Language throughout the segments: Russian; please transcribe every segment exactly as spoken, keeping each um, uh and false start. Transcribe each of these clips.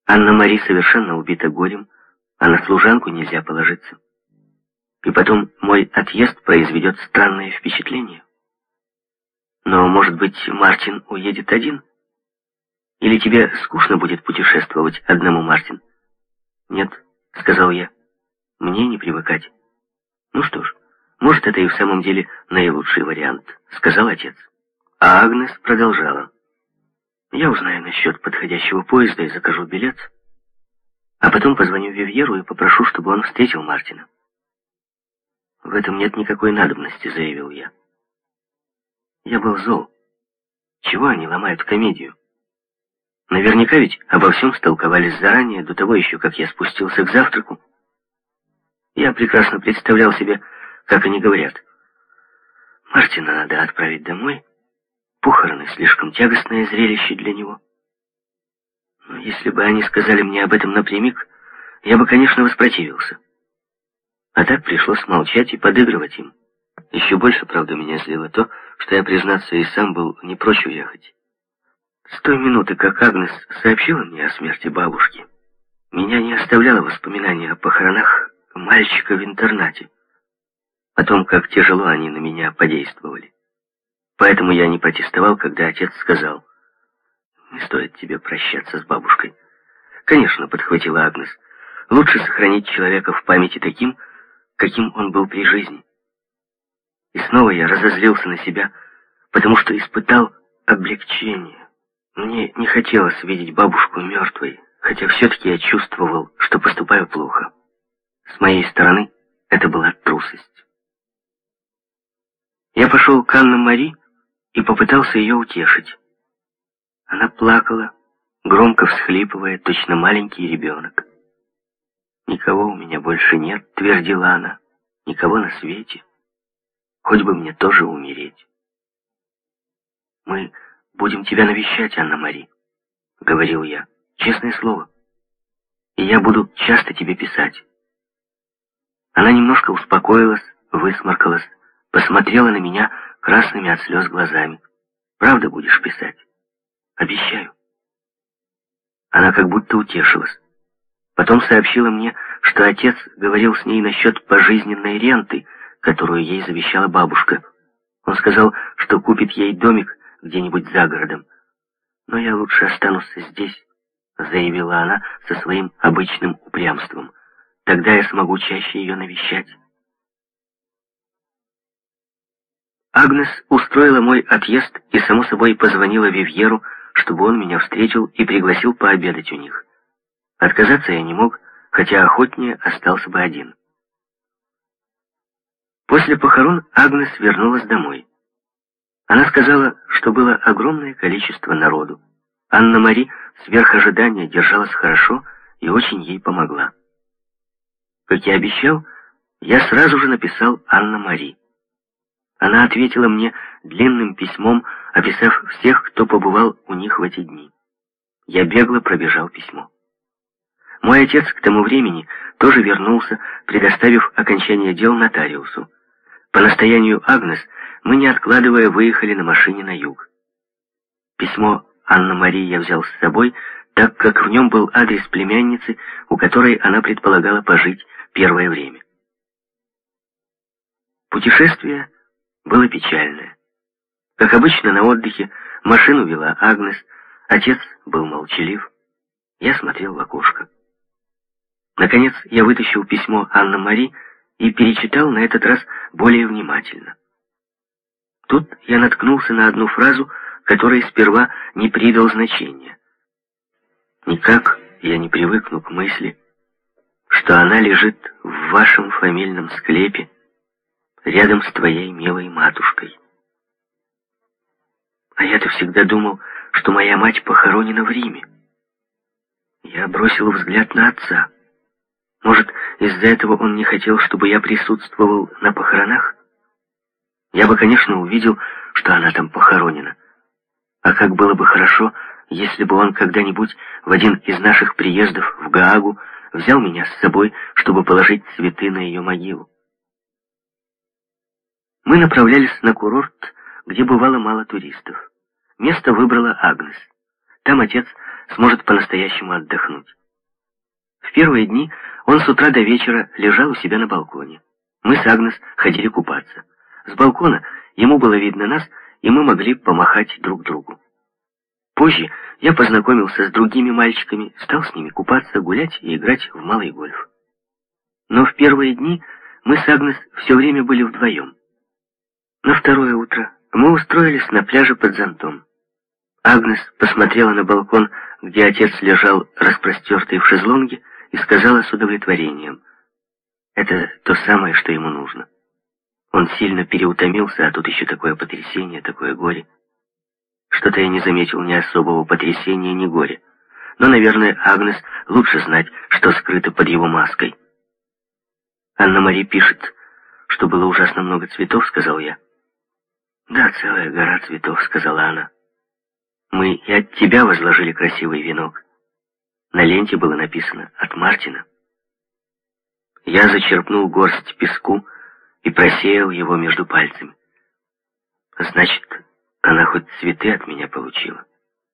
Анна-Мари совершенно убита горем, а на служанку нельзя положиться. И потом мой отъезд произведет странное впечатление. Но, может быть, Мартин уедет один? Или тебе скучно будет путешествовать одному, Мартин? Нет, сказал я, мне не привыкать. Ну что ж, может, это и в самом деле наилучший вариант, сказал отец. А Агнес продолжала. Я узнаю насчет подходящего поезда и закажу билет, а потом позвоню Вивьеру и попрошу, чтобы он встретил Мартина. В этом нет никакой надобности, заявил я. Я был зол. Чего они ломают комедию? Наверняка ведь обо всем столковались заранее, до того еще, как я спустился к завтраку. Я прекрасно представлял себе, как они говорят. Мартина надо отправить домой. Похороны слишком тягостное зрелище для него. Но если бы они сказали мне об этом напрямик, я бы, конечно, воспротивился. А так пришлось молчать и подыгрывать им. Еще больше, правда, меня злило то, что я, признаться, и сам был не прочь уехать. С той минуты, как Агнес сообщила мне о смерти бабушки, меня не оставляло воспоминания о похоронах мальчика в интернате, о том, как тяжело они на меня подействовали. Поэтому я не протестовал, когда отец сказал: «Не стоит тебе прощаться с бабушкой». «Конечно», — подхватила Агнес, — «лучше сохранить человека в памяти таким, каким он был при жизни». И снова я разозлился на себя, потому что испытал облегчение. Мне не хотелось видеть бабушку мертвой, хотя все-таки я чувствовал, что поступаю плохо. С моей стороны это была трусость. Я пошел к Анне-Мари и попытался ее утешить. Она плакала, громко всхлипывая, точно маленький ребенок. «Никого у меня больше нет», — твердила она, — «никого на свете. Хоть бы мне тоже умереть». «Мы будем тебя навещать, Анна-Мари», — говорил я, — «честное слово. И я буду часто тебе писать». Она немножко успокоилась, высморкалась, посмотрела на меня красными от слез глазами. «Правда будешь писать?» «Обещаю». Она как будто утешилась. Потом сообщила мне, что отец говорил с ней насчет пожизненной ренты, которую ей завещала бабушка. Он сказал, что купит ей домик где-нибудь за городом. «Но я лучше останусь здесь», — заявила она со своим обычным упрямством. «Тогда я смогу чаще ее навещать». Агнес устроила мой отъезд и, само собой, позвонила Вивьеру, чтобы он меня встретил и пригласил пообедать у них. Отказаться я не мог, хотя охотнее остался бы один. После похорон Агнес вернулась домой. Она сказала, что было огромное количество народу. Анна-Мари сверх ожидания держалась хорошо и очень ей помогла. Как и обещал, я сразу же написал Анна-Мари. Она ответила мне длинным письмом, описав всех, кто побывал у них в эти дни. Я бегло пробежал письмо. Мой отец к тому времени тоже вернулся, предоставив окончание дел нотариусу. По настоянию Агнес мы, не откладывая, выехали на машине на юг. Письмо Анна-Мари я взял с собой, так как в нем был адрес племянницы, у которой она предполагала пожить первое время. Путешествие было печальное. Как обычно на отдыхе, машину вела Агнес, отец был молчалив. Я смотрел в окошко. Наконец я вытащил письмо Анны-Мари и перечитал на этот раз более внимательно. Тут я наткнулся на одну фразу, которой сперва не придал значения. «Никак я не привыкну к мысли, что она лежит в вашем фамильном склепе рядом с твоей милой матушкой». А я-то всегда думал, что моя мать похоронена в Риме. Я бросил взгляд на отца. Может, из-за этого он не хотел, чтобы я присутствовал на похоронах? Я бы, конечно, увидел, что она там похоронена. А как было бы хорошо, если бы он когда-нибудь в один из наших приездов в Гаагу взял меня с собой, чтобы положить цветы на ее могилу. Мы направлялись на курорт, где бывало мало туристов. Место выбрала Агнес. Там отец сможет по-настоящему отдохнуть. В первые дни он с утра до вечера лежал у себя на балконе. Мы с Агнес ходили купаться. С балкона ему было видно нас, и мы могли помахать друг другу. Позже я познакомился с другими мальчиками, стал с ними купаться, гулять и играть в малый гольф. Но в первые дни мы с Агнес все время были вдвоем. На второе утро мы устроились на пляже под зонтом. Агнес посмотрела на балкон, где отец лежал распростертый в шезлонге, и сказала с удовлетворением: «Это то самое, что ему нужно. Он сильно переутомился, а тут еще такое потрясение, такое горе». Что-то я не заметил ни особого потрясения, ни горя. Но, наверное, Агнес лучше знать, что скрыто под его маской. «Анна-Мари пишет, что было ужасно много цветов», — сказал я. «Да, целая гора цветов», — сказала она. «Мы и от тебя возложили красивый венок. На ленте было написано «От Мартина». Я зачерпнул горсть песку и просеял его между пальцами. Значит, она хоть цветы от меня получила.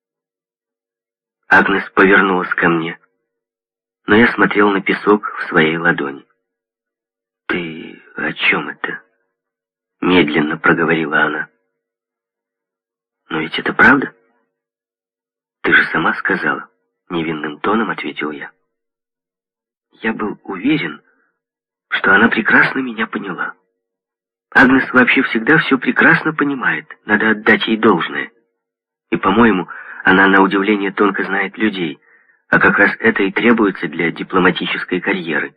Агнес повернулась ко мне, но я смотрел на песок в своей ладони. «Ты о чем это?» — медленно проговорила она. «Но ведь это правда?» «Ты же сама сказала», — невинным тоном ответил я. Я был уверен, что она прекрасно меня поняла. Агнес вообще всегда все прекрасно понимает, надо отдать ей должное. И, по-моему, она на удивление тонко знает людей, а как раз это и требуется для дипломатической карьеры.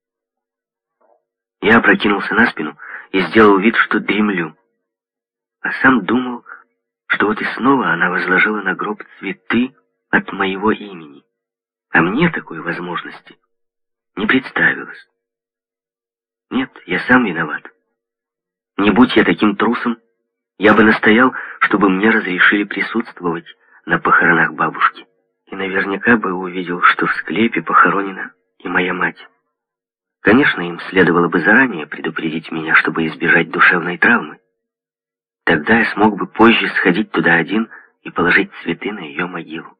Я опрокинулся на спину и сделал вид, что дремлю, а сам думал, что вот и снова она возложила на гроб цветы от моего имени, а мне такой возможности не представилось. Нет, я сам виноват. Не будь я таким трусом, я бы настоял, чтобы мне разрешили присутствовать на похоронах бабушки. И наверняка бы увидел, что в склепе похоронена и моя мать. Конечно, им следовало бы заранее предупредить меня, чтобы избежать душевной травмы. Тогда я смог бы позже сходить туда один и положить цветы на ее могилу.